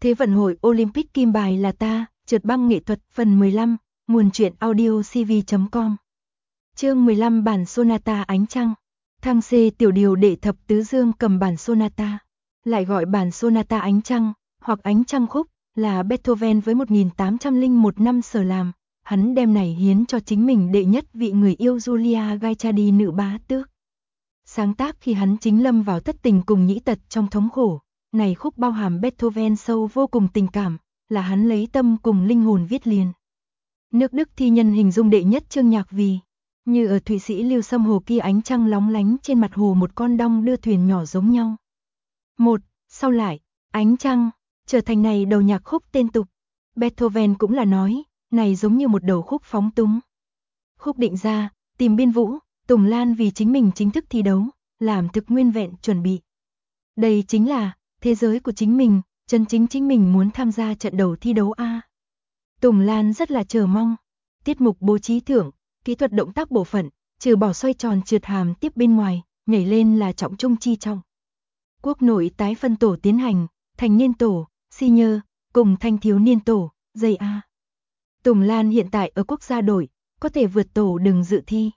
Thế vận hội Olympic kim bài là ta, trượt băng nghệ thuật phần 15, nguồn truyện audio cv.com. Chương 15 bản sonata ánh trăng. Thăng C tiểu điều đệ thập tứ dương cầm bản sonata, lại gọi bản sonata ánh trăng, hoặc ánh trăng khúc, là Beethoven với 1801 năm sở làm. Hắn đem này hiến cho chính mình đệ nhất vị người yêu Giulia Guicciardi nữ bá tước. Sáng tác khi hắn chính lâm vào thất tình cùng nhĩ tật trong thống khổ. Này khúc bao hàm Beethoven sâu vô cùng tình cảm, là hắn lấy tâm cùng linh hồn viết liền. Nước Đức thi nhân hình dung đệ nhất chương nhạc vì, như ở Thụy Sĩ Lưu Sâm hồ kia ánh trăng lóng lánh trên mặt hồ một con đong đưa thuyền nhỏ giống nhau. Sau lại, ánh trăng, trở thành này đầu nhạc khúc tên tục. Beethoven cũng là nói, này giống như một đầu khúc phóng túng. Khúc định ra, tìm biên vũ, Tùng Lan vì chính mình chính thức thi đấu, làm thực nguyên vẹn chuẩn bị. Đây chính là thế giới của chính mình, chân chính chính mình muốn tham gia trận đầu thi đấu A. Tùng Lan rất là chờ mong. Tiết mục bố trí thưởng, kỹ thuật động tác bộ phận, trừ bỏ xoay tròn trượt hàm tiếp bên ngoài, nhảy lên là trọng trung chi trọng. Quốc nội tái phân tổ tiến hành, thành niên tổ, senior, cùng thanh thiếu niên tổ, dây A. Tùng Lan hiện tại ở quốc gia đội, có thể vượt tổ đừng dự thi.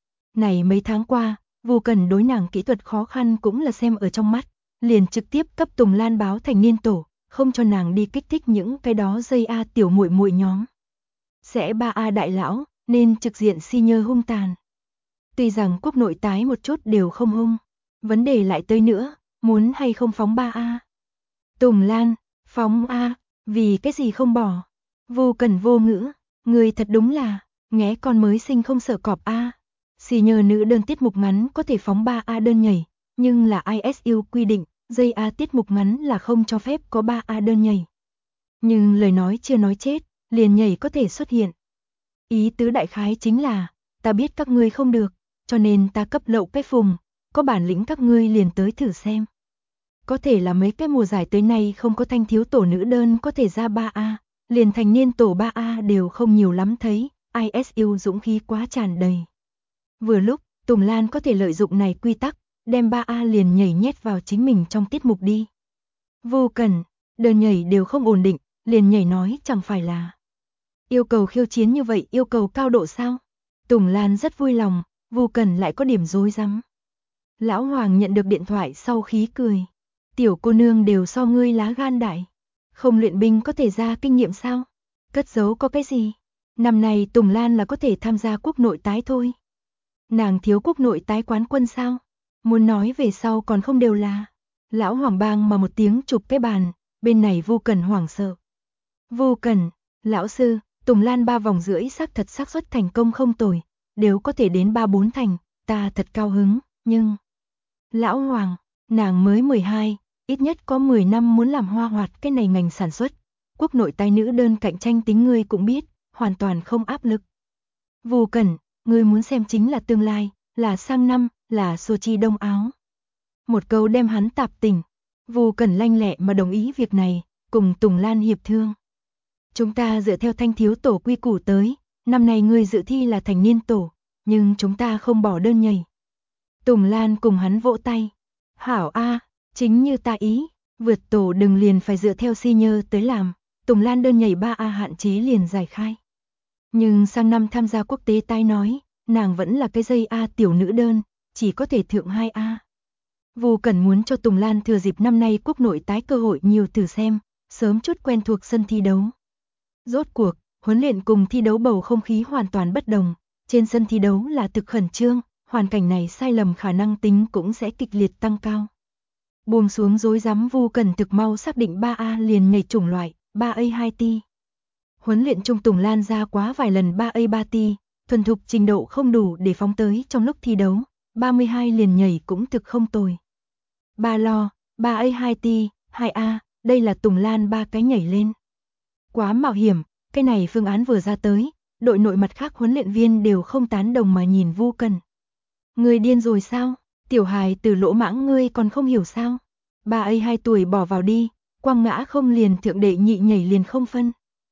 Này mấy tháng qua, Vu Cần đối nàng kỹ thuật khó khăn cũng là xem ở trong mắt, liền trực tiếp cấp Tùng Lan báo thành niên tổ, không cho nàng đi kích thích những cái đó dây A tiểu muội muội nhóm. Sẽ 3A đại lão, nên trực diện senior hung tàn. Tuy rằng quốc nội tái một chút đều không hung, vấn đề lại tới nữa, muốn hay không phóng 3A. Tùng Lan, phóng A, vì cái gì không bỏ? Vu Cần vô ngữ, người thật đúng là, nghé con mới sinh không sợ cọp A. Senior nữ đơn tiết mục ngắn có thể phóng 3A đơn nhảy, nhưng là ISU quy định, dây A tiết mục ngắn là không cho phép có 3A đơn nhảy. Nhưng lời nói chưa nói chết, liền nhảy có thể xuất hiện. Ý tứ đại khái chính là, ta biết các ngươi không được, cho nên ta cấp lậu cái phùng, có bản lĩnh các ngươi liền tới thử xem. Có thể là mấy cái mùa giải tới nay không có thanh thiếu tổ nữ đơn có thể ra 3A, liền thành niên tổ 3A đều không nhiều lắm thấy, ISU dũng khí quá tràn đầy. Vừa lúc, Tùng Lan có thể lợi dụng này quy tắc, đem 3A liền nhảy nhét vào chính mình trong tiết mục đi. Vô cần, đơn nhảy đều không ổn định, liền nhảy nói chẳng phải là yêu cầu khiêu chiến như vậy, yêu cầu cao độ sao? Tùng Lan rất vui lòng, Vô cần lại có điểm rối rắm. Lão Hoàng nhận được điện thoại sau khí cười. Tiểu cô nương đều so ngươi lá gan đại. Không luyện binh có thể ra kinh nghiệm sao? Cất giấu có cái gì? Năm nay Tùng Lan là có thể tham gia quốc nội tái thôi. Nàng thiếu quốc nội tái quán quân sao? Muốn nói về sau còn không đều là. Lão Hoàng bang mà một tiếng chụp cái bàn, bên này Vô Cần hoảng sợ. Vô Cần, lão sư, Tùng Lan 3 vòng rưỡi xác thật xác suất thành công không tồi, đều có thể đến 3-4 thành, ta thật cao hứng, nhưng... Lão Hoàng, nàng mới 12, ít nhất có 10 năm muốn làm hoa hoạt cái này ngành sản xuất. Quốc nội tái nữ đơn cạnh tranh tính ngươi cũng biết, hoàn toàn không áp lực. Vô Cần, ngươi muốn xem chính là tương lai, là sang năm, là Sochi Đông Áo. Một câu đem hắn tạp tỉnh. Vô Cần lanh lẹ mà đồng ý việc này, cùng Tùng Lan hiệp thương. Chúng ta dựa theo thanh thiếu tổ quy củ tới, năm nay ngươi dự thi là thành niên tổ, nhưng chúng ta không bỏ đơn nhảy. Tùng Lan cùng hắn vỗ tay. Hảo A, chính như ta ý, vượt tổ đừng liền phải dựa theo senior tới làm, Tùng Lan đơn nhảy 3A hạn chế liền giải khai. Nhưng sang năm tham gia quốc tế tái nói, nàng vẫn là cái dây A tiểu nữ đơn, chỉ có thể thượng 2A. Vô Cần muốn cho Tùng Lan thừa dịp năm nay quốc nội tái cơ hội nhiều thử xem, sớm chút quen thuộc sân thi đấu. Rốt cuộc, huấn luyện cùng thi đấu bầu không khí hoàn toàn bất đồng, trên sân thi đấu là thực khẩn trương, hoàn cảnh này sai lầm khả năng tính cũng sẽ kịch liệt tăng cao. Buông xuống rối rắm, Vô Cần thực mau xác định 3A liền nhảy chủng loại, 3A2T. Huấn luyện chung Tùng Lan ra quá vài lần 3A3T, thuần thục trình độ không đủ để phóng tới trong lúc thi đấu, 32 liền nhảy cũng thực không tồi. 3 lo, 3A2T, 2A, đây là Tùng Lan 3 cái nhảy lên. Quá mạo hiểm, cái này phương án vừa ra tới, đội nội mặt khác huấn luyện viên đều không tán đồng mà nhìn Vô Cần. Ngươi điên rồi sao? Tiểu hài từ lỗ mãng ngươi còn không hiểu sao? 3A 2 tuổi bỏ vào đi, quang ngã không liền thượng đệ nhị nhảy liền không phân.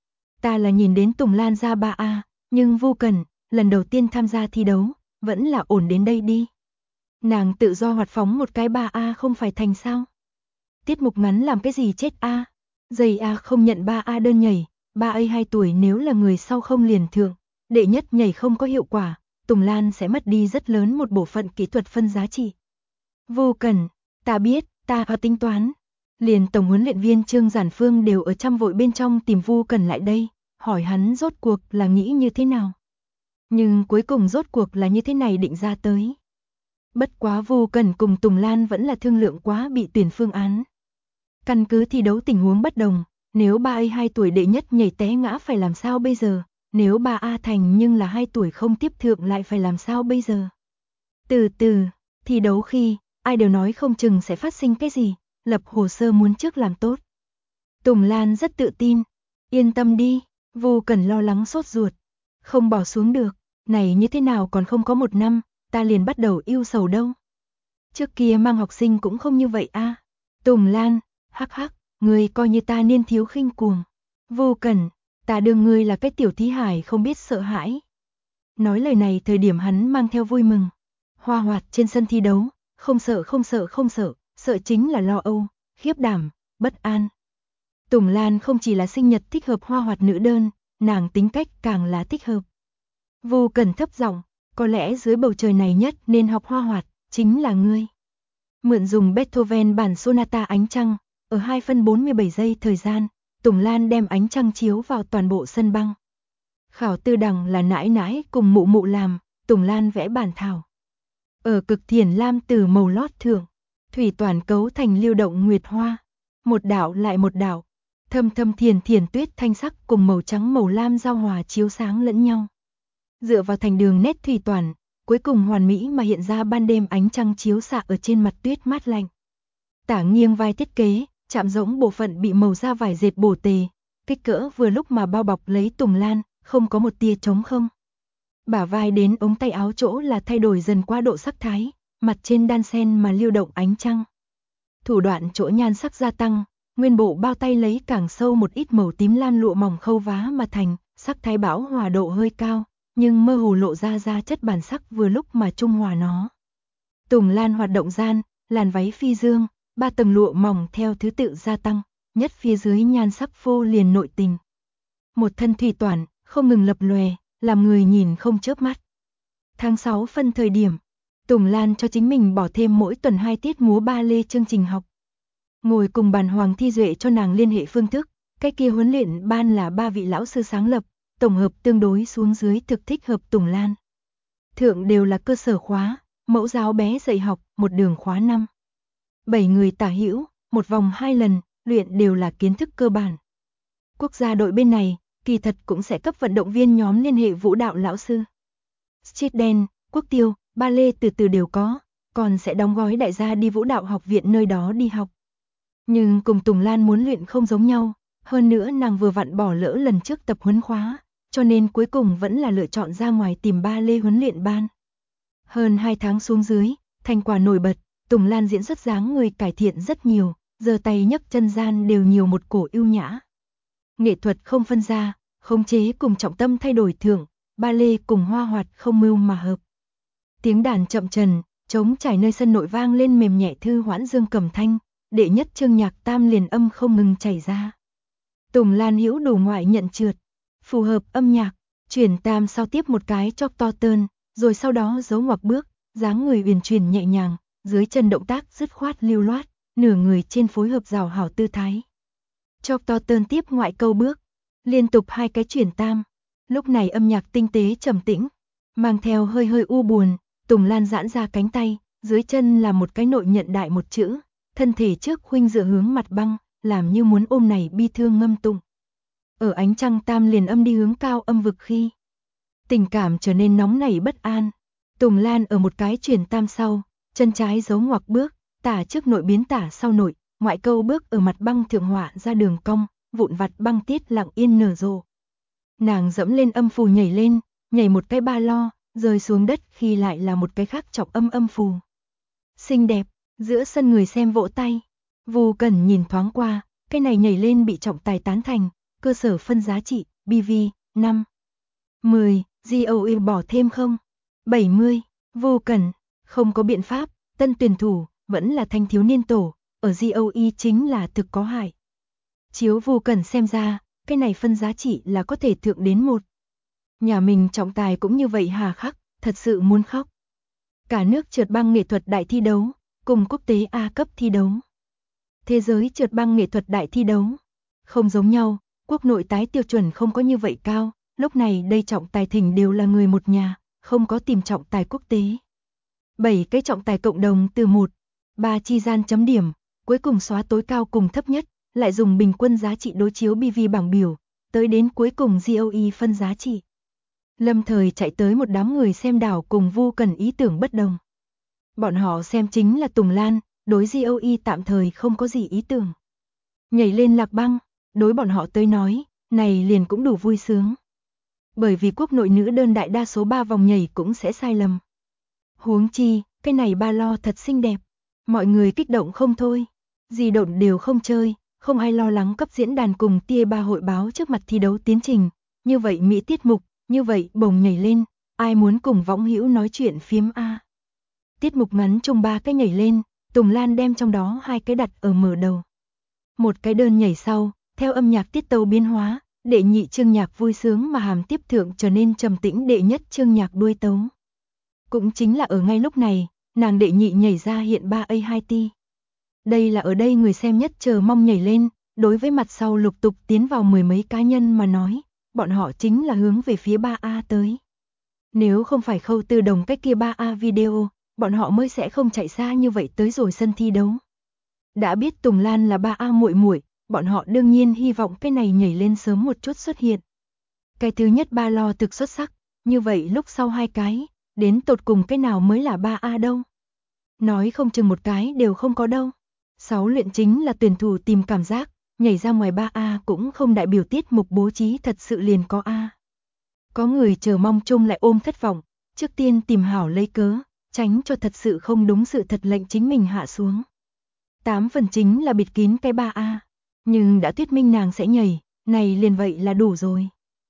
Ta là nhìn đến Tùng Lan ra 3A, nhưng Vô Cần, lần đầu tiên tham gia thi đấu, vẫn là ổn đến đây đi. Nàng tự do hoạt phóng một cái 3A không phải thành sao? Tiết mục ngắn làm cái gì chết A? Giây A không nhận 3A đơn nhảy, 3A 2 tuổi nếu là người sau không liền thượng, đệ nhất nhảy không có hiệu quả, Tùng Lan sẽ mất đi rất lớn một bộ phận kỹ thuật phân giá trị. Vô Cẩn, ta biết, ta có tính toán. Liền tổng huấn luyện viên Trương Giản Phương đều ở trăm vội bên trong tìm Vô Cẩn lại đây, hỏi hắn rốt cuộc là nghĩ như thế nào. Nhưng cuối cùng rốt cuộc là như thế này định ra tới. Bất quá Vô Cẩn cùng Tùng Lan vẫn là thương lượng quá bị tuyển phương án. Căn cứ thi đấu tình huống bất đồng, nếu 3A 2 tuổi đệ nhất nhảy té ngã phải làm sao bây giờ, nếu 3A thành nhưng là 2 tuổi không tiếp thượng lại phải làm sao bây giờ. Từ từ, thi đấu khi, ai đều nói không chừng sẽ phát sinh cái gì, lập hồ sơ muốn trước làm tốt. Tùng Lan rất tự tin, yên tâm đi, Vô Cẩn lo lắng sốt ruột, không bỏ xuống được, này như thế nào còn không có 1 năm, ta liền bắt đầu yêu sầu đâu. Trước kia mang học sinh cũng không như vậy a. Tùng Lan, hắc hắc, ngươi coi như ta niên thiếu khinh cuồng. Vô Cẩn, ta đương ngươi là cái tiểu thí hải không biết sợ hãi. Nói lời này thời điểm hắn mang theo vui mừng. Hoa Hoạt trên sân thi đấu, không sợ, sợ chính là lo âu, khiếp đảm, bất an. Tùng Lan không chỉ là sinh nhật thích hợp Hoa Hoạt nữ đơn, nàng tính cách càng là thích hợp. Vô Cẩn thấp giọng, có lẽ dưới bầu trời này nhất nên học Hoa Hoạt, chính là ngươi. Mượn dùng Beethoven bản Sonata ánh trăng, ở 2 phân 47 giây thời gian, Tùng Lan đem ánh trăng chiếu vào toàn bộ sân băng. Khảo tư đẳng là nãi nãi cùng mụ mụ làm, Tùng Lan vẽ bản thảo. Ở cực thiển lam từ màu lót thượng, thủy toàn cấu thành lưu động nguyệt hoa, một đảo lại một đảo, thâm thâm thiền thiền tuyết thanh sắc cùng màu trắng màu lam giao hòa chiếu sáng lẫn nhau. Dựa vào thành đường nét thủy toàn, cuối cùng hoàn mỹ mà hiện ra ban đêm ánh trăng chiếu xạ ở trên mặt tuyết mát lạnh. Tả nghiêng vai thiết kế, chạm rỗng bộ phận bị màu da vải dệt bổ tề, kích cỡ vừa lúc mà bao bọc lấy Tùng Lan, không có một tia trống không. Bả vai đến ống tay áo chỗ là thay đổi dần qua độ sắc thái, mặt trên đan sen mà lưu động ánh trăng. Thủ đoạn chỗ nhan sắc gia tăng, nguyên bộ bao tay lấy càng sâu một ít màu tím lam lụa mỏng khâu vá mà thành, sắc thái bão hòa độ hơi cao, nhưng mơ hồ lộ ra chất bản sắc vừa lúc mà trung hòa nó. Tùng Lan hoạt động gian, làn váy phi dương, 3 tầng lụa mỏng theo thứ tự gia tăng, nhất phía dưới nhan sắc phô liền nội tình. Một thân thủy toản, không ngừng lập lòe, làm người nhìn không chớp mắt. Tháng 6 phân thời điểm, Tùng Lan cho chính mình bỏ thêm mỗi tuần 2 tiết múa ba lê chương trình học. Ngồi cùng bàn Hoàng Thi Duệ cho nàng liên hệ phương thức, cái kia huấn luyện ban là 3 vị lão sư sáng lập, tổng hợp tương đối xuống dưới thực thích hợp Tùng Lan. Thượng đều là cơ sở khóa, mẫu giáo bé dạy học, một đường khóa 5. 7 người tả hữu, một vòng 2 lần, luyện đều là kiến thức cơ bản. Quốc gia đội bên này, kỳ thật cũng sẽ cấp vận động viên nhóm liên hệ vũ đạo lão sư. Street dance, quốc tiêu, ba lê từ từ đều có, còn sẽ đóng gói đại gia đi vũ đạo học viện nơi đó đi học. Nhưng cùng Tùng Lan muốn luyện không giống nhau, hơn nữa nàng vừa vặn bỏ lỡ lần trước tập huấn khóa, cho nên cuối cùng vẫn là lựa chọn ra ngoài tìm ba lê huấn luyện ban. Hơn 2 tháng xuống dưới, thành quả nổi bật, Tùng Lan diễn xuất dáng người cải thiện rất nhiều, giơ tay nhấc chân gian đều nhiều một cổ ưu nhã. Nghệ thuật không phân ra, khống chế cùng trọng tâm thay đổi thượng, ba lê cùng Hoa Hoạt không mưu mà hợp. Tiếng đàn chậm trần, trống trải nơi sân nội vang lên mềm nhẹ thư hoãn dương cầm thanh, đệ nhất chương nhạc tam liền âm không ngừng chảy ra. Tùng Lan hữu đủ ngoại nhận trượt, phù hợp âm nhạc, chuyển tam sau tiếp một cái chop to tơn, rồi sau đó giấu ngoặc bước, dáng người uyển chuyển nhẹ nhàng, dưới chân động tác dứt khoát lưu loát, nửa người trên phối hợp rào hảo tư thái. Chop to tơn tiếp ngoại câu bước, liên tục 2 cái chuyển tam. Lúc này âm nhạc tinh tế trầm tĩnh, mang theo hơi hơi u buồn, Tùng Lan giãn ra cánh tay, dưới chân là một cái nội nhận đại một chữ, thân thể trước khuynh dựa hướng mặt băng, làm như muốn ôm này bi thương ngâm tụng. Ở ánh trăng tam liền âm đi hướng cao âm vực khi, tình cảm trở nên nóng nảy bất an. Tùng Lan ở một cái chuyển tam sau, chân trái giấu ngoặc bước, tả trước nội biến tả sau nội, ngoại câu bước ở mặt băng thượng họa ra đường cong, vụn vặt băng tiết lặng yên nở rộ. Nàng dẫm lên âm phù nhảy lên, nhảy một cái ba lo, rơi xuống đất khi lại là một cái khác trọng âm phù. Xinh đẹp, giữa sân người xem vỗ tay. Vô Cẩn nhìn thoáng qua, cái này nhảy lên bị trọng tài tán thành, cơ sở phân giá trị, BV, 5. 10, GOE bỏ thêm không? 70, Vô Cẩn, không có biện pháp, tân tuyển thủ, vẫn là thanh thiếu niên tổ, ở GOE chính là thực có hại. Chiếu Vu Cẩn xem ra, cái này phân giá trị là có thể thượng đến 1. Nhà mình trọng tài cũng như vậy hà khắc, thật sự muốn khóc. Cả nước trượt băng nghệ thuật đại thi đấu, cùng quốc tế A cấp thi đấu. Thế giới trượt băng nghệ thuật đại thi đấu. Không giống nhau, quốc nội tái tiêu chuẩn không có như vậy cao, lúc này đây trọng tài thỉnh đều là người một nhà, không có tìm trọng tài quốc tế. 7 cái trọng tài cộng đồng từ 1, 3 chi gian chấm điểm, cuối cùng xóa tối cao cùng thấp nhất, lại dùng bình quân giá trị đối chiếu BV bảng biểu, tới đến cuối cùng GOE phân giá trị. Lâm thời chạy tới một đám người xem đảo cùng Vu Cẩn ý tưởng bất đồng. Bọn họ xem chính là Tùng Lan, đối GOE tạm thời không có gì ý tưởng. Nhảy lên lạc băng, đối bọn họ tới nói, này liền cũng đủ vui sướng. Bởi vì quốc nội nữ đơn đại đa số 3 vòng nhảy cũng sẽ sai lầm. Huống chi, cái này ba lo thật xinh đẹp. Mọi người kích động không thôi. Di độn đều không chơi, không ai lo lắng cấp diễn đàn cùng tia ba hội báo trước mặt thi đấu tiến trình. Như vậy Mỹ tiết mục, như vậy bồng nhảy lên, ai muốn cùng võng hữu nói chuyện phiếm A. Tiết mục ngắn chung 3 cái nhảy lên, Tùng Lan đem trong đó 2 cái đặt ở mở đầu. Một cái đơn nhảy sau, theo âm nhạc tiết tấu biến hóa, đệ nhị chương nhạc vui sướng mà hàm tiếp thượng trở nên trầm tĩnh đệ nhất chương nhạc đuôi tấu. Cũng chính là ở ngay lúc này, nàng đệ nhị nhảy ra hiện 3A2T. Đây là ở đây người xem nhất chờ mong nhảy lên, đối với mặt sau lục tục tiến vào 10 mấy cá nhân mà nói, bọn họ chính là hướng về phía 3A tới. Nếu không phải Khâu Tư Đồng cách kia 3A video, bọn họ mới sẽ không chạy xa như vậy tới rồi sân thi đấu. Đã biết Tùng Lan là 3A muội muội, bọn họ đương nhiên hy vọng cái này nhảy lên sớm một chút xuất hiện. Cái thứ nhất ba lo thực xuất sắc, như vậy lúc sau 2 cái, đến tột cùng cái nào mới là 3A đâu. Nói không chừng một cái đều không có đâu. 6 luyện chính là tuyển thủ tìm cảm giác, nhảy ra ngoài 3A cũng không đại biểu tiết mục bố trí thật sự liền có A. Có người chờ mong chung lại ôm thất vọng, trước tiên tìm hảo lấy cớ, tránh cho thật sự không đúng sự thật lệnh chính mình hạ xuống. 8 phần chính là bịt kín cái 3A, nhưng đã thuyết minh nàng sẽ nhảy, này liền vậy là đủ rồi.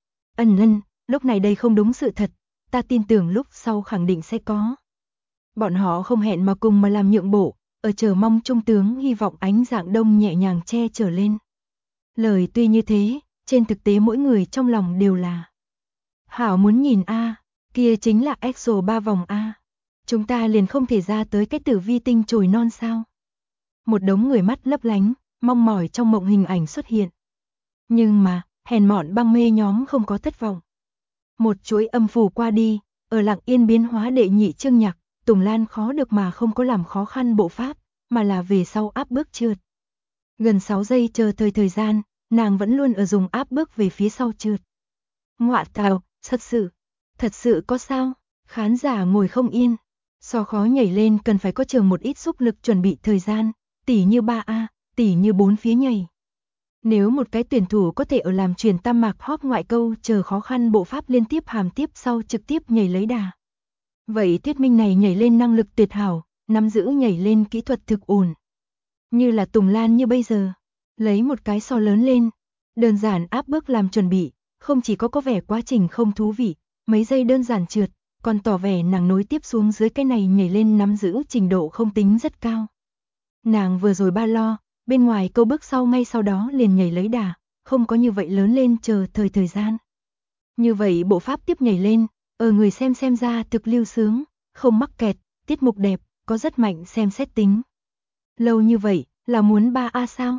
Lúc này đây không đúng sự thật, ta tin tưởng lúc sau khẳng định sẽ có. Bọn họ không hẹn mà cùng mà làm nhượng bộ, ở chờ mong trung tướng hy vọng ánh dạng đông nhẹ nhàng che chở lên. Lời tuy như thế, trên thực tế mỗi người trong lòng đều là hảo muốn nhìn A, kia chính là EXO 3 vòng A. Chúng ta liền không thể ra tới cái tử vi tinh chồi non sao. Một đống người mắt lấp lánh, mong mỏi trong mộng hình ảnh xuất hiện. Nhưng mà, hèn mọn băng mê nhóm không có thất vọng. Một chuỗi âm phủ qua đi, ở lặng yên biến hóa đệ nhị chương nhạc, Tùng Lan khó được mà không có làm khó khăn bộ pháp, mà là về sau áp bước trượt. Gần 6 giây chờ thời gian, nàng vẫn luôn ở dùng áp bước về phía sau trượt. Ngoạ tào, thật sự có sao? Khán giả ngồi không yên. So khó nhảy lên cần phải có trường một ít xúc lực chuẩn bị thời gian, tỉ như 3A, tỉ như 4 phía nhảy. Nếu một cái tuyển thủ có thể ở làm truyền tam mạc hop ngoại câu chờ khó khăn bộ pháp liên tiếp hàm tiếp sau trực tiếp nhảy lấy đà. Vậy thuyết minh này nhảy lên năng lực tuyệt hảo, nắm giữ nhảy lên kỹ thuật thực ổn. Như là Tùng Lan như bây giờ, lấy một cái so lớn lên, đơn giản áp bước làm chuẩn bị, không chỉ có vẻ quá trình không thú vị, mấy giây đơn giản trượt, còn tỏ vẻ nàng nối tiếp xuống dưới cái này nhảy lên nắm giữ trình độ không tính rất cao. Nàng vừa rồi ba lo, bên ngoài câu bước sau ngay sau đó liền nhảy lấy đà, không có như vậy lớn lên chờ thời gian. Như vậy bộ pháp tiếp nhảy lên, ở người xem ra thực lưu sướng, không mắc kẹt, tiết mục đẹp, có rất mạnh xem xét tính. Lâu như vậy, là muốn 3A sao?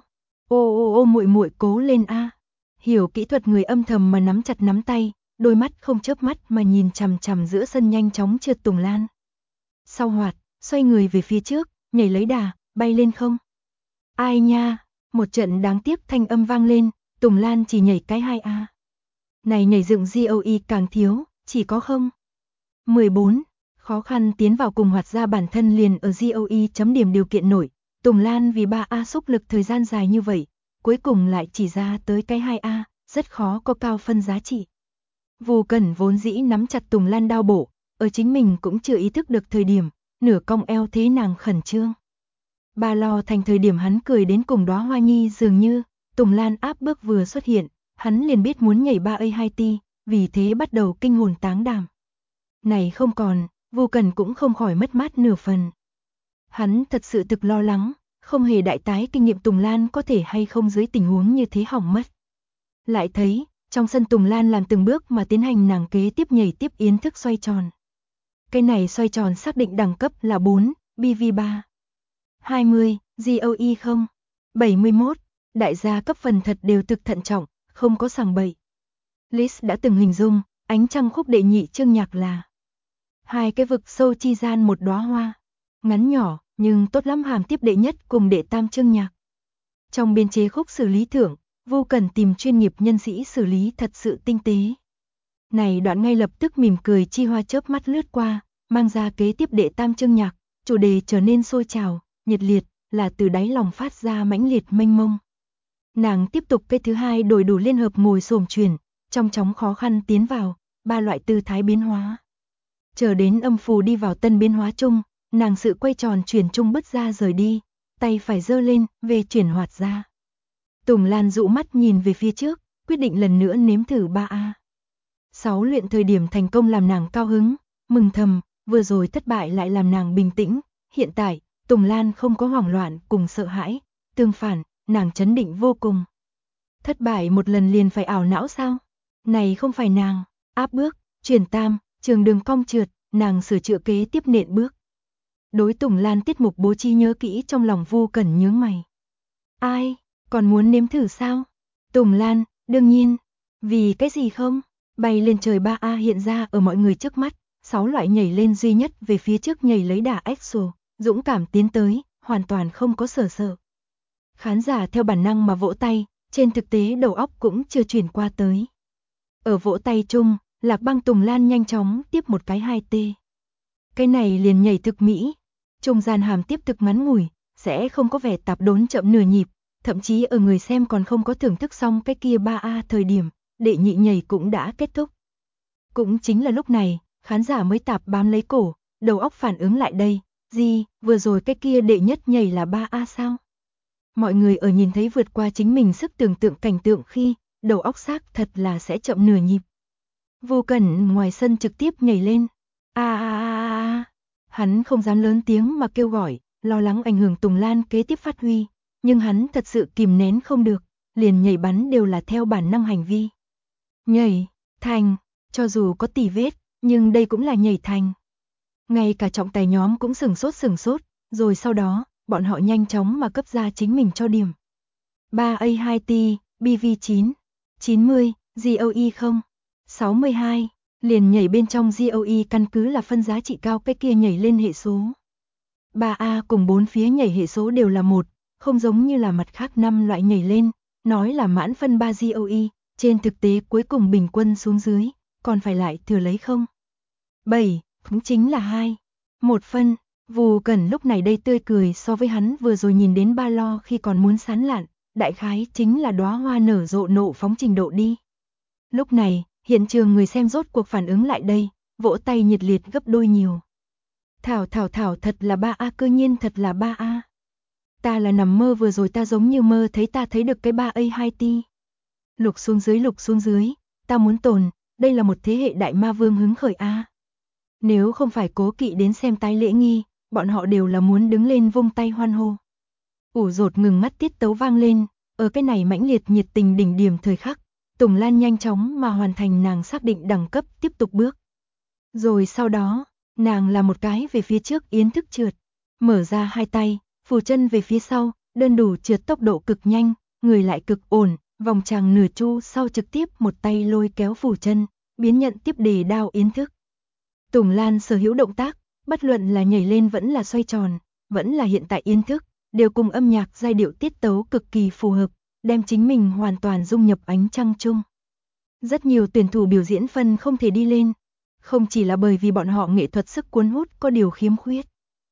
Ô muội muội cố lên A. Hiểu kỹ thuật người âm thầm mà nắm chặt nắm tay, đôi mắt không chớp mắt mà nhìn chằm chằm giữa sân nhanh chóng trượt Tùng Lan. Sau hoạt, xoay người về phía trước, nhảy lấy đà, bay lên không? Ai nha, một trận đáng tiếc thanh âm vang lên, Tùng Lan chỉ nhảy cái 2A. Này nhảy dựng GOE càng thiếu, chỉ có không? 14. Khó khăn tiến vào cùng hoạt ra bản thân liền ở GOE chấm điểm điều kiện nổi. Tùng Lan vì 3A xúc lực thời gian dài như vậy, cuối cùng lại chỉ ra tới cái 2A, rất khó có cao phân giá trị. Vu Cẩn vốn dĩ nắm chặt Tùng Lan đao bổ, ở chính mình cũng chưa ý thức được thời điểm, nửa cong eo thế nàng khẩn trương. Ba lo thành thời điểm hắn cười đến cùng đóa hoa nhi dường như, Tùng Lan áp bước vừa xuất hiện, hắn liền biết muốn nhảy 3A2T, vì thế bắt đầu kinh hồn táng đảm. Này không còn, Vu Cẩn cũng không khỏi mất mát nửa phần. Hắn thật sự thực lo lắng, không hề đại tái kinh nghiệm Tùng Lan có thể hay không dưới tình huống như thế hỏng mất. Lại thấy, trong sân Tùng Lan làm từng bước mà tiến hành nàng kế tiếp nhảy tiếp yến thức xoay tròn. Cái này xoay tròn xác định đẳng cấp là 4, BV3. 20, GOE 0. 71, đại gia cấp phần thật đều thực thận trọng, không có sằng bậy. Liz đã từng hình dung, ánh trăng khúc đệ nhị chương nhạc là hai cái vực sâu chi gian một đóa hoa, ngắn nhỏ, nhưng tốt lắm hàm tiếp đệ nhất cùng đệ tam chương nhạc. Trong biên chế khúc xử lý thưởng, Vu Cần tìm chuyên nghiệp nhân sĩ xử lý thật sự tinh tế. Này đoạn ngay lập tức mỉm cười chi hoa chớp mắt lướt qua, mang ra kế tiếp đệ tam chương nhạc, chủ đề trở nên sôi trào, nhiệt liệt, là từ đáy lòng phát ra mãnh liệt mênh mông. Nàng tiếp tục cái thứ hai đổi đủ liên hợp ngồi xổm chuyển, trong chóng khó khăn tiến vào, ba loại tư thái biến hóa. Chờ đến âm phù đi vào tân biến hóa chung, nàng sự quay tròn chuyển chung bứt ra rời đi, tay phải giơ lên, về chuyển hoạt ra. Tùng Lan dụ mắt nhìn về phía trước, quyết định lần nữa nếm thử 3A. 6 luyện thời điểm thành công làm nàng cao hứng, mừng thầm, vừa rồi thất bại lại làm nàng bình tĩnh, hiện tại, Tùng Lan không có hoảng loạn cùng sợ hãi, tương phản, nàng chấn định vô cùng. Thất bại một lần liền phải ảo não sao? Này không phải nàng, áp bước, chuyển tam, trường đường cong trượt, nàng sửa chữa kế tiếp nện bước. Đối Tùng Lan tiết mục bố trí nhớ kỹ trong lòng Vu Cẩn nhướng mày. Ai, còn muốn nếm thử sao? Tùng Lan, đương nhiên, vì cái gì không? Bay lên trời 3A hiện ra ở mọi người trước mắt, 6 loại nhảy lên duy nhất về phía trước nhảy lấy đà Exo, dũng cảm tiến tới, hoàn toàn không có sợ. Khán giả theo bản năng mà vỗ tay, trên thực tế đầu óc cũng chưa chuyển qua tới. Ở vỗ tay chung, Lạc Băng Tùng Lan nhanh chóng tiếp một cái 2T. Cái này liền nhảy thực mỹ, trung gian hàm tiếp thực ngắn ngủi, sẽ không có vẻ tạp đốn chậm nửa nhịp, thậm chí ở người xem còn không có thưởng thức xong cái kia 3A thời điểm, đệ nhị nhảy cũng đã kết thúc. Cũng chính là lúc này, khán giả mới tạp bám lấy cổ, đầu óc phản ứng lại đây, gì, vừa rồi cái kia đệ nhất nhảy là 3A sao? Mọi người ở nhìn thấy vượt qua chính mình sức tưởng tượng cảnh tượng khi, đầu óc xác thật là sẽ chậm nửa nhịp. Vô Cẩn ngoài sân trực tiếp nhảy lên. Hắn không dám lớn tiếng mà kêu gọi, lo lắng ảnh hưởng Tùng Lan kế tiếp phát huy, nhưng hắn thật sự kìm nén không được, liền nhảy bắn đều là theo bản năng hành vi. Nhảy, thành, cho dù có tỉ vết, nhưng đây cũng là nhảy thành. Ngay cả trọng tài nhóm cũng sửng sốt, rồi sau đó, bọn họ nhanh chóng mà cấp ra chính mình cho điểm. 3A2T, BV9, 90, GOE 0, 62, liền nhảy bên trong GOE căn cứ là phân giá trị cao cái kia nhảy lên hệ số. 3A cùng 4 phía nhảy hệ số đều là 1, không giống như là mặt khác 5 loại nhảy lên, nói là mãn phân 3 GOE, trên thực tế cuối cùng bình quân xuống dưới, còn phải lại thừa lấy không. 7, cũng chính là 2, 1 phân. Vu Cẩn lúc này đây tươi cười so với hắn vừa rồi nhìn đến ba lo khi còn muốn sán lạn, đại khái chính là đóa hoa nở rộ nộ phóng trình độ đi. Lúc này, hiện trường người xem rốt cuộc phản ứng lại đây, vỗ tay nhiệt liệt gấp đôi nhiều. Thảo thật là 3A, cơ nhiên thật là 3A. Ta là nằm mơ vừa rồi, ta giống như mơ thấy ta thấy được cái 3A2T. Lục xuống dưới, ta muốn tồn, đây là một thế hệ đại ma vương hứng khởi A. Nếu không phải cố kỵ đến xem tái lễ nghi, bọn họ đều là muốn đứng lên vung tay hoan hô. Ủ rột ngừng mắt tiết tấu vang lên, ở cái này mãnh liệt nhiệt tình đỉnh điểm thời khắc, Tùng Lan nhanh chóng mà hoàn thành nàng xác định đẳng cấp tiếp tục bước. Rồi sau đó, nàng là một cái về phía trước yến thức trượt, mở ra hai tay, phủ chân về phía sau, đơn đủ trượt tốc độ cực nhanh, người lại cực ổn, vòng tràng nửa chu sau trực tiếp một tay lôi kéo phủ chân, biến nhận tiếp đề đao yến thức. Tùng Lan sở hữu động tác, bất luận là nhảy lên vẫn là xoay tròn, vẫn là hiện tại yến thức, đều cùng âm nhạc giai điệu tiết tấu cực kỳ phù hợp, đem chính mình hoàn toàn dung nhập ánh trăng chung. Rất nhiều tuyển thủ biểu diễn phân không thể đi lên, không chỉ là bởi vì bọn họ nghệ thuật sức cuốn hút có điều khiếm khuyết,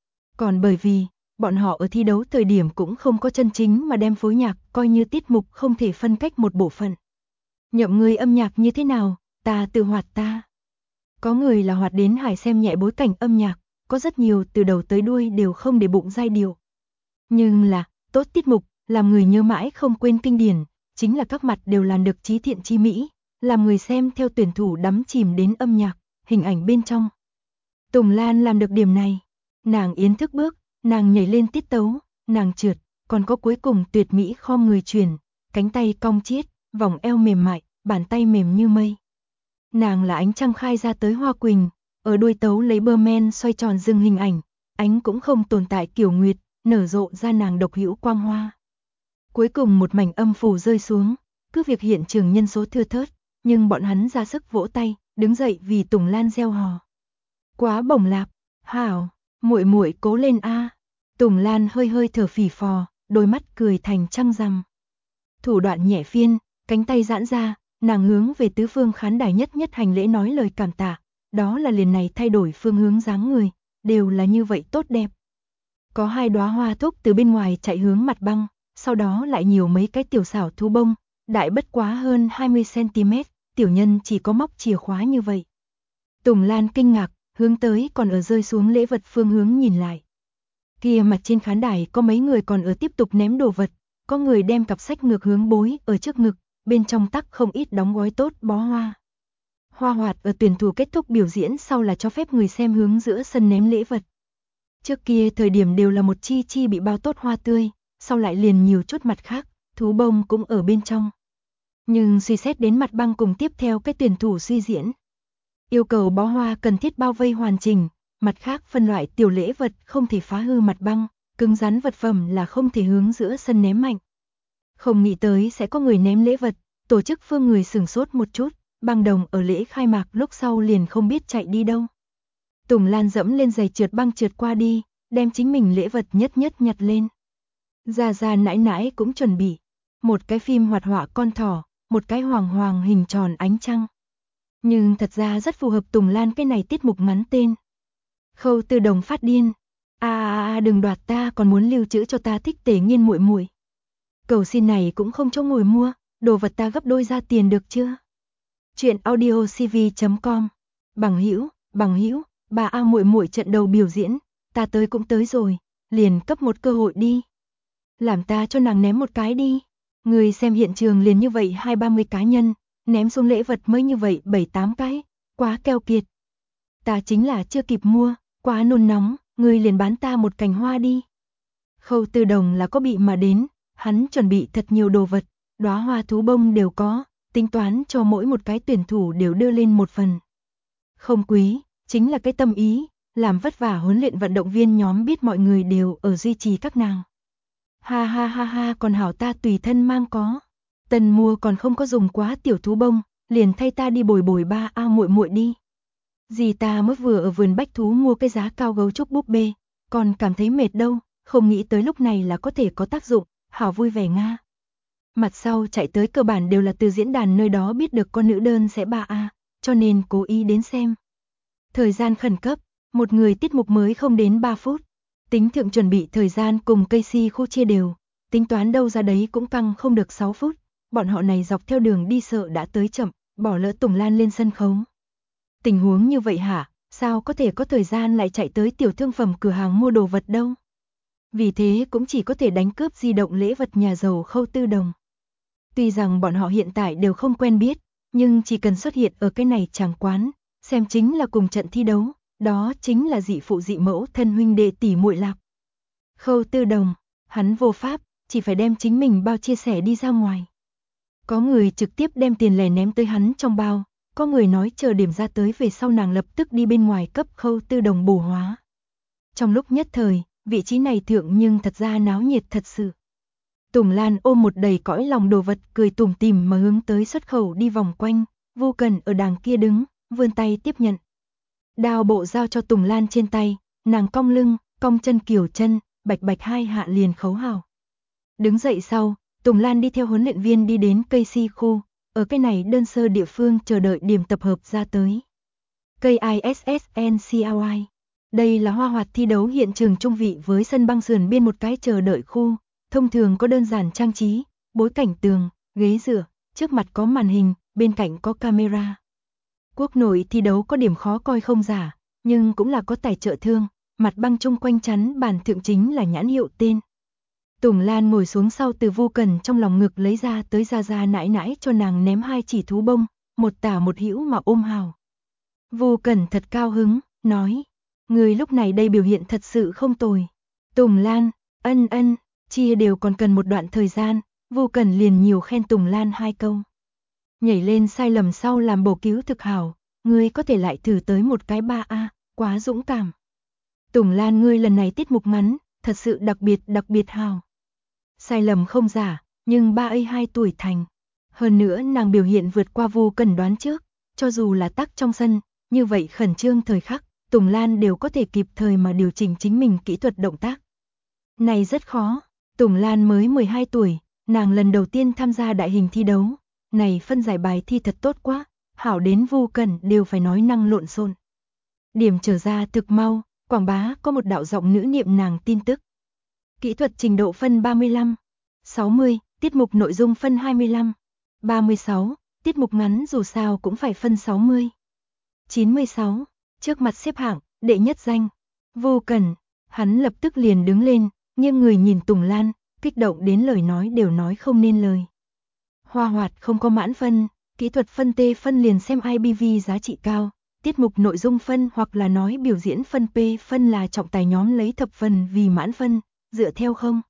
còn bởi vì bọn họ ở thi đấu thời điểm cũng không có chân chính mà đem phối nhạc coi như tiết mục không thể phân cách một bộ phận. Nhậm người âm nhạc như thế nào, ta tự hoạt ta. Có người là hoạt đến hải xem nhẹ bối cảnh âm nhạc, có rất nhiều từ đầu tới đuôi đều không để bụng giai điệu. Nhưng là, tốt tiết mục, làm người nhớ mãi không quên kinh điển, chính là các mặt đều làm được chí thiện chi mỹ, làm người xem theo tuyển thủ đắm chìm đến âm nhạc, hình ảnh bên trong. Tùng Lan làm được điểm này, nàng yến thức bước, nàng nhảy lên tiết tấu, nàng trượt, còn có cuối cùng tuyệt mỹ khom người chuyển, cánh tay cong chiết, vòng eo mềm mại, bàn tay mềm như mây. Nàng là ánh trăng khai ra tới hoa quỳnh, ở đuôi tấu lấy bơ men xoay tròn dừng hình ảnh, ánh cũng không tồn tại kiểu nguyệt, nở rộ ra nàng độc hữu quang hoa. Cuối cùng một mảnh âm phủ rơi xuống, cứ việc hiện trường nhân số thưa thớt, nhưng bọn hắn ra sức vỗ tay, đứng dậy vì Tùng Lan reo hò. Quá bổng lạp, hảo, muội muội cố lên a. Tùng Lan hơi hơi thở phì phò, đôi mắt cười thành trăng rằm. Thủ đoạn nhẹ phiên, cánh tay giãn ra, nàng hướng về tứ phương khán đài nhất nhất hành lễ nói lời cảm tạ, đó là liền này thay đổi phương hướng dáng người, đều là như vậy tốt đẹp. Có hai đóa hoa thúc từ bên ngoài chạy hướng mặt băng, sau đó lại nhiều mấy cái tiểu xảo thú bông, đại bất quá hơn 20 cm, tiểu nhân chỉ có móc chìa khóa như vậy. Tùng Lan kinh ngạc, hướng tới còn ở rơi xuống lễ vật phương hướng nhìn lại. Kia mặt trên khán đài có mấy người còn ở tiếp tục ném đồ vật, có người đem cặp sách ngược hướng bối ở trước ngực, bên trong tắc không ít đóng gói tốt bó hoa. Hoa hoạt ở tuyển thủ kết thúc biểu diễn sau là cho phép người xem hướng giữa sân ném lễ vật. Trước kia thời điểm đều là một chi chi bị bao tốt hoa tươi, sau lại liền nhiều chút mặt khác, thú bông cũng ở bên trong. Nhưng suy xét đến mặt băng cùng tiếp theo cái tuyển thủ suy diễn. Yêu cầu bó hoa cần thiết bao vây hoàn chỉnh, mặt khác phân loại tiểu lễ vật không thể phá hư mặt băng, cứng rắn vật phẩm là không thể hướng giữa sân ném mạnh. Không nghĩ tới sẽ có người ném lễ vật, tổ chức phương người sửng sốt một chút, băng đồng ở lễ khai mạc lúc sau liền không biết chạy đi đâu. Tùng Lan dẫm lên giày trượt băng trượt qua đi, đem chính mình lễ vật nhất nhất nhặt lên. Gia Gia nãi nãi cũng chuẩn bị, một cái phim hoạt họa con thỏ, một cái hoàng hoàng hình tròn ánh trăng. Nhưng thật ra rất phù hợp Tùng Lan cái này tiết mục ngắn tên. Khâu Tư Đồng phát điên, đừng đoạt ta, còn muốn lưu trữ cho ta thích Tề Nghiên muội muội. Cầu xin này cũng không cho ngồi mua, đồ vật ta gấp đôi ra tiền được chưa? Chuyện audio cv.com. Bằng hữu, bà A muội muội trận đầu biểu diễn, ta tới cũng tới rồi, liền cấp một cơ hội đi. Làm ta cho nàng ném một cái đi. Người xem hiện trường liền như vậy 20-30 cá nhân, ném xuống lễ vật mới như vậy 7-8 cái, quá keo kiệt. Ta chính là chưa kịp mua, quá nôn nóng, người liền bán ta một cành hoa đi. Khâu Tư Đồng là có bị mà đến, hắn chuẩn bị thật nhiều đồ vật, đóa hoa thú bông đều có, tính toán cho mỗi một cái tuyển thủ đều đưa lên một phần. Không quý, chính là cái tâm ý, làm vất vả huấn luyện vận động viên nhóm biết mọi người đều ở duy trì các nàng. Ha ha ha ha, còn hảo ta tùy thân mang có. Tần mua còn không có dùng quá tiểu thú bông, liền thay ta đi bồi bồi ba A muội muội đi. Dì ta mới vừa ở vườn bách thú mua cái giá cao gấu trúc búp bê, còn cảm thấy mệt đâu, không nghĩ tới lúc này là có thể có tác dụng, hảo vui vẻ nga. Mặt sau chạy tới cơ bản đều là từ diễn đàn nơi đó biết được con nữ đơn sẽ 3A, cho nên cố ý đến xem. Thời gian khẩn cấp, một người tiết mục mới không đến 3 phút. Tính thượng chuẩn bị thời gian cùng Casey khu chia đều, tính toán đâu ra đấy cũng căng không được 6 phút. Bọn họ này dọc theo đường đi sợ đã tới chậm, bỏ lỡ Tùng Lan lên sân khấu. Tình huống như vậy hả, sao có thể có thời gian lại chạy tới tiểu thương phẩm cửa hàng mua đồ vật đâu. Vì thế cũng chỉ có thể đánh cướp di động lễ vật nhà giàu Khâu Tư Đồng. Tuy rằng bọn họ hiện tại đều không quen biết, nhưng chỉ cần xuất hiện ở cái này tràng quán, xem chính là cùng trận thi đấu, đó chính là dị phụ dị mẫu thân huynh đệ tỷ muội lạc. Khâu Tư Đồng, hắn vô pháp, chỉ phải đem chính mình bao chia sẻ đi ra ngoài. Có người trực tiếp đem tiền lẻ ném tới hắn trong bao, có người nói chờ điểm ra tới về sau nàng lập tức đi bên ngoài cấp Khâu Tư Đồng bổ hóa. Trong lúc nhất thời, vị trí này thượng nhưng thật ra náo nhiệt thật sự. Tùng Lan ôm một đầy cõi lòng đồ vật cười tủm tỉm mà hướng tới xuất khẩu đi vòng quanh, Vô Cần ở đàng kia đứng, vươn tay tiếp nhận. Đao bộ giao cho Tùng Lan trên tay, nàng cong lưng, cong chân kiều chân, bạch bạch hai hạ liền khấu hào. Đứng dậy sau, Tùng Lan đi theo huấn luyện viên đi đến Casey khu, ở cái này đơn sơ địa phương chờ đợi điểm tập hợp ra tới. KISSNCLI. Đây là hoa hoạt thi đấu hiện trường trung vị với sân băng sườn biên một cái chờ đợi khu, thông thường có đơn giản trang trí, bối cảnh tường, ghế dựa, trước mặt có màn hình, bên cạnh có camera. Quốc nội thi đấu có điểm khó coi không giả, nhưng cũng là có tài trợ thương, mặt băng chung quanh chắn bàn thượng chính là nhãn hiệu tên. Tùng Lan ngồi xuống sau từ Vô Cần trong lòng ngực lấy ra tới Gia Gia nãi nãi cho nàng ném 2 chỉ thú bông, một tả một hữu mà ôm hào. Vô Cần thật cao hứng, nói, người lúc này đây biểu hiện thật sự không tồi. Tùng Lan, Ân, chia đều còn cần một đoạn thời gian, Vô Cần liền nhiều khen Tùng Lan 2 câu. Nhảy lên sai lầm sau làm bổ cứu thực hảo, ngươi có thể lại thử tới một cái 3A, quá dũng cảm. Tùng Lan ngươi lần này tiết mục ngắn, thật sự đặc biệt hào. Sai lầm không giả, nhưng 3A 2 tuổi thành. Hơn nữa nàng biểu hiện vượt qua Vô Cần đoán trước, cho dù là tắc trong sân, như vậy khẩn trương thời khắc, Tùng Lan đều có thể kịp thời mà điều chỉnh chính mình kỹ thuật động tác. Này rất khó, Tùng Lan mới 12 tuổi, nàng lần đầu tiên tham gia đại hình thi đấu, này phân giải bài thi thật tốt quá, hảo đến Vô Cần đều phải nói năng lộn xộn. Điểm trở ra thực mau, quảng bá có một đạo giọng nữ niệm nàng tin tức. Kỹ thuật trình độ phân 35, 60, tiết mục nội dung phân 25, 36, tiết mục ngắn dù sao cũng phải phân 60. 96, trước mặt xếp hạng, đệ nhất danh, Vô Cần, hắn lập tức liền đứng lên, nghiêng người nhìn Tùng Lan, kích động đến lời nói đều nói không nên lời. Hoa Hoạt không có mãn phân, kỹ thuật phân T phân liền xem IBV giá trị cao, tiết mục nội dung phân hoặc là nói biểu diễn phân P phân là trọng tài nhóm lấy thập phần vì mãn phân, dựa theo không.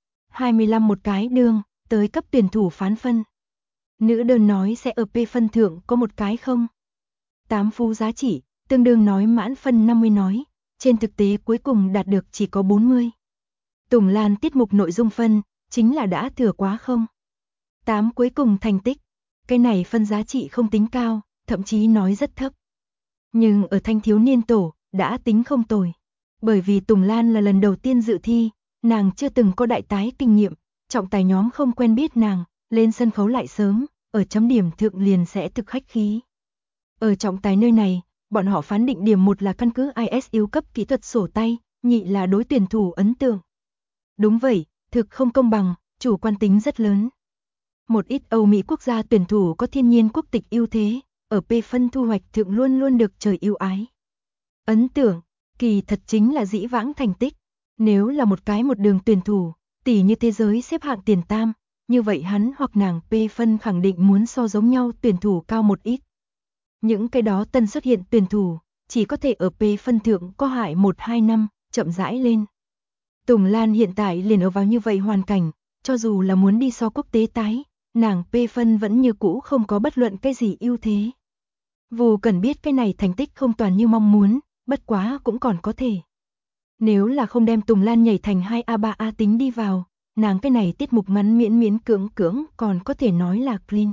25 một cái đường, tới cấp tuyển thủ phán phân. Nữ đơn nói sẽ ở P phân thượng có một cái không. 8 phú giá trị, tương đương nói mãn phân 50 nói, trên thực tế cuối cùng đạt được chỉ có 40. Tùng Lan tiết mục nội dung phân, chính là đã thừa quá không. 8 cuối cùng thành tích, cái này phân giá trị không tính cao, thậm chí nói rất thấp. Nhưng ở thanh thiếu niên tổ, đã tính không tồi. Bởi vì Tùng Lan là lần đầu tiên dự thi, nàng chưa từng có đại tái kinh nghiệm, trọng tài nhóm không quen biết nàng, lên sân khấu lại sớm, ở chấm điểm thượng liền sẽ thực khách khí. Ở trọng tài nơi này, bọn họ phán định điểm 1 là căn cứ IS yếu cấp kỹ thuật sổ tay, nhị là đối tuyển thủ ấn tượng. Đúng vậy, thực không công bằng, chủ quan tính rất lớn. Một ít Âu Mỹ quốc gia tuyển thủ có thiên nhiên quốc tịch ưu thế, ở P phân thu hoạch thượng luôn luôn được trời yêu ái. Ấn tượng, kỳ thật chính là dĩ vãng thành tích. Nếu là một đường tuyển thủ, tỷ như thế giới xếp hạng tiền tam, như vậy hắn hoặc nàng P phân khẳng định muốn so giống nhau tuyển thủ cao một ít. Những cái đó tân xuất hiện tuyển thủ, chỉ có thể ở P phân thượng có hại 1-2 năm, chậm rãi lên. Tùng Lan hiện tại liền ở vào như vậy hoàn cảnh, cho dù là muốn đi so quốc tế tái, nàng P phân vẫn như cũ không có bất luận cái gì ưu thế. Vô Cần biết cái này thành tích không toàn như mong muốn, bất quá cũng còn có thể. Nếu là không đem Tùng Lan nhảy thành 2A3A tính đi vào, nàng cái này tiết mục ngắn miễn cưỡng còn có thể nói là clean.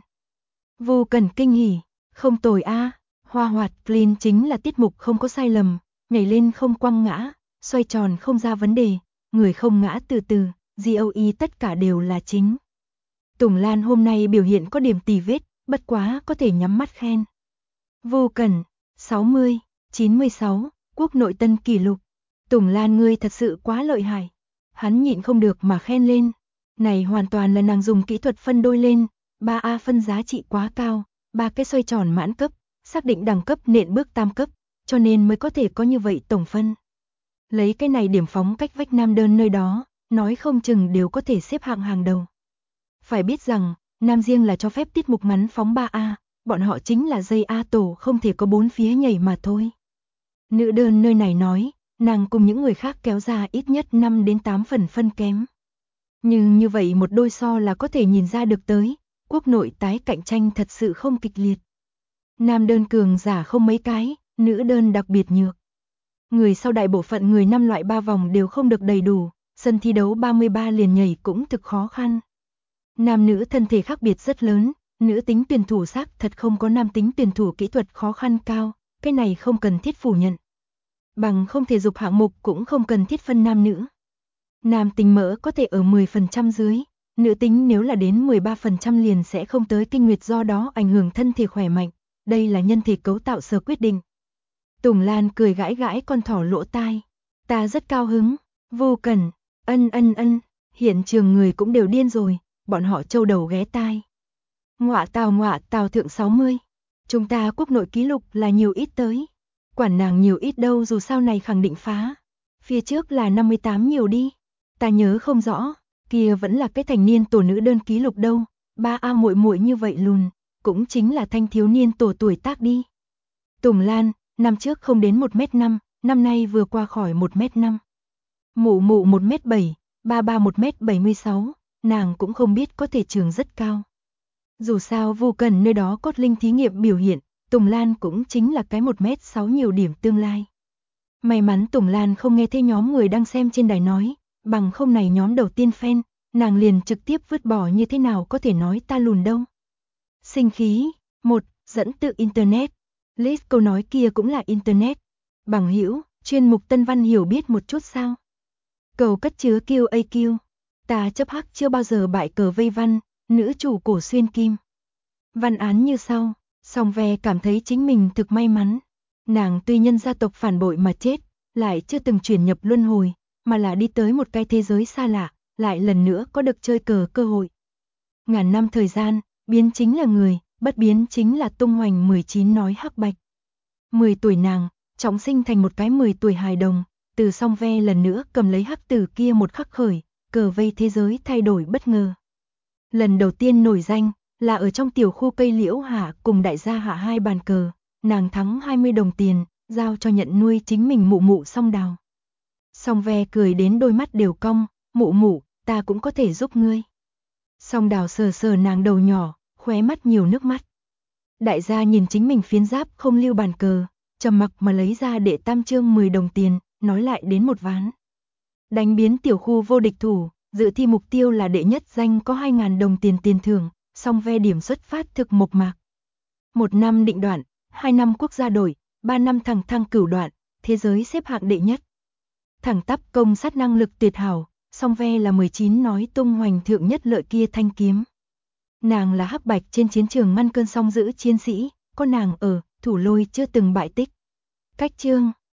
Vô Cần kinh hỉ, không tồi a, Hoa Hoạt clean chính là tiết mục không có sai lầm, nhảy lên không quăng ngã, xoay tròn không ra vấn đề, người không ngã từ từ, GOE tất cả đều là chính. Tùng Lan hôm nay biểu hiện có điểm tì vết, bất quá có thể nhắm mắt khen. Vô Cần, 60, 96, quốc nội tân kỷ lục. Tùng Lan ngươi thật sự quá lợi hại. Hắn nhịn không được mà khen lên. Này hoàn toàn là nàng dùng kỹ thuật phân đôi lên, 3A phân giá trị quá cao, 3 cái xoay tròn mãn cấp, xác định đẳng cấp nện bước tam cấp, cho nên mới có thể có như vậy tổng phân. Lấy cái này điểm phóng cách vách nam đơn nơi đó, nói không chừng đều có thể xếp hạng hàng đầu. Phải biết rằng, nam riêng là cho phép tiết mục ngắn phóng 3A, bọn họ chính là dây A tổ không thể có 4 phía nhảy mà thôi. Nữ đơn nơi này nói, nàng cùng những người khác kéo ra ít nhất 5 đến 8 phần phân kém. Nhưng như vậy một đôi so là có thể nhìn ra được tới, quốc nội tái cạnh tranh thật sự không kịch liệt. Nam đơn cường giả không mấy cái, nữ đơn đặc biệt nhược. Người sau đại bộ phận người 5 loại 3 vòng đều không được đầy đủ, sân thi đấu 33 liền nhảy cũng thực khó khăn. Nam nữ thân thể khác biệt rất lớn, nữ tính tuyển thủ xác thật không có nam tính tuyển thủ kỹ thuật khó khăn cao, cái này không cần thiết phủ nhận. Bằng không thể dục hạng mục cũng không cần thiết phân nam nữ. Nam tính mỡ có thể ở 10% dưới, nữ tính nếu là đến 13% liền sẽ không tới kinh nguyệt do đó ảnh hưởng thân thể khỏe mạnh, đây là nhân thể cấu tạo sở quyết định. Tùng Lan cười gãi gãi con thỏ lỗ tai, ta rất cao hứng, Vô Cần, ân, hiện trường người cũng đều điên rồi, bọn họ trâu đầu ghé tai. Ngọa tào thượng 60, chúng ta quốc nội ký lục là nhiều ít tới. Quản nàng nhiều ít đâu dù sao này khẳng định phá. Phía trước là 58 nhiều đi. Ta nhớ không rõ, kia vẫn là cái thành niên tổ nữ đơn ký lục đâu. 3A muội muội như vậy lùn, cũng chính là thanh thiếu niên tổ tuổi tác đi. Tùng Lan, năm trước không đến 1m5, năm nay vừa qua khỏi 1m5. Mụ 1m7, Ba 1m76, nàng cũng không biết có thể trường rất cao. Dù sao Vu Cần nơi đó cốt linh thí nghiệm biểu hiện, Tùng Lan cũng chính là cái 1m6 nhiều điểm tương lai. May mắn Tùng Lan không nghe thấy nhóm người đang xem trên đài nói, bằng không này nhóm đầu tiên fan, nàng liền trực tiếp vứt bỏ như thế nào có thể nói ta lùn đâu. Sinh khí, 1. Dẫn tự Internet. List câu nói kia cũng là Internet. Bằng hữu, chuyên mục Tân Văn hiểu biết một chút sao? Cầu cất chứa QAQ. Ta chấp hắc chưa bao giờ bại cờ vây văn, nữ chủ cổ xuyên kim. Văn án như sau, Song Ve cảm thấy chính mình thực may mắn. Nàng tuy nhân gia tộc phản bội mà chết, lại chưa từng chuyển nhập luân hồi, mà là đi tới một cái thế giới xa lạ, lại lần nữa có được chơi cờ cơ hội. Ngàn năm thời gian, biến chính là người, bất biến chính là tung hoành 19 nói hắc bạch. 10 tuổi nàng, trọng sinh thành một cái 10 tuổi hài đồng, từ Song Ve lần nữa cầm lấy hắc tử kia một khắc khởi, cờ vây thế giới thay đổi bất ngờ. Lần đầu tiên nổi danh, là ở trong tiểu khu cây liễu hạ cùng đại gia hạ 2 bàn cờ, nàng thắng 20 đồng tiền, giao cho nhận nuôi chính mình mụ mụ Song Đào. Song Ve cười đến đôi mắt đều cong, mụ mụ, ta cũng có thể giúp ngươi. Song Đào sờ sờ nàng đầu nhỏ, khóe mắt nhiều nước mắt. Đại gia nhìn chính mình phiến giáp không lưu bàn cờ, trầm mặc mà lấy ra đệ tam chương 10 đồng tiền, nói lại đến một ván. Đánh biến tiểu khu vô địch thủ, dự thi mục tiêu là đệ nhất danh có 2.000 đồng tiền tiền thưởng, Song Ve điểm xuất phát thực mộc mạc. 1 năm định đoạn, 2 năm quốc gia đổi, 3 năm thẳng thăng cửu đoạn, thế giới xếp hạng đệ nhất. Thẳng tắp công sát năng lực tuyệt hảo, Song Ve là 19 nói tung hoành thượng nhất lợi kia thanh kiếm. Nàng là hắc bạch trên chiến trường ngăn cơn song giữ chiến sĩ, có nàng ở, thủ lôi chưa từng bại tích. Cách chương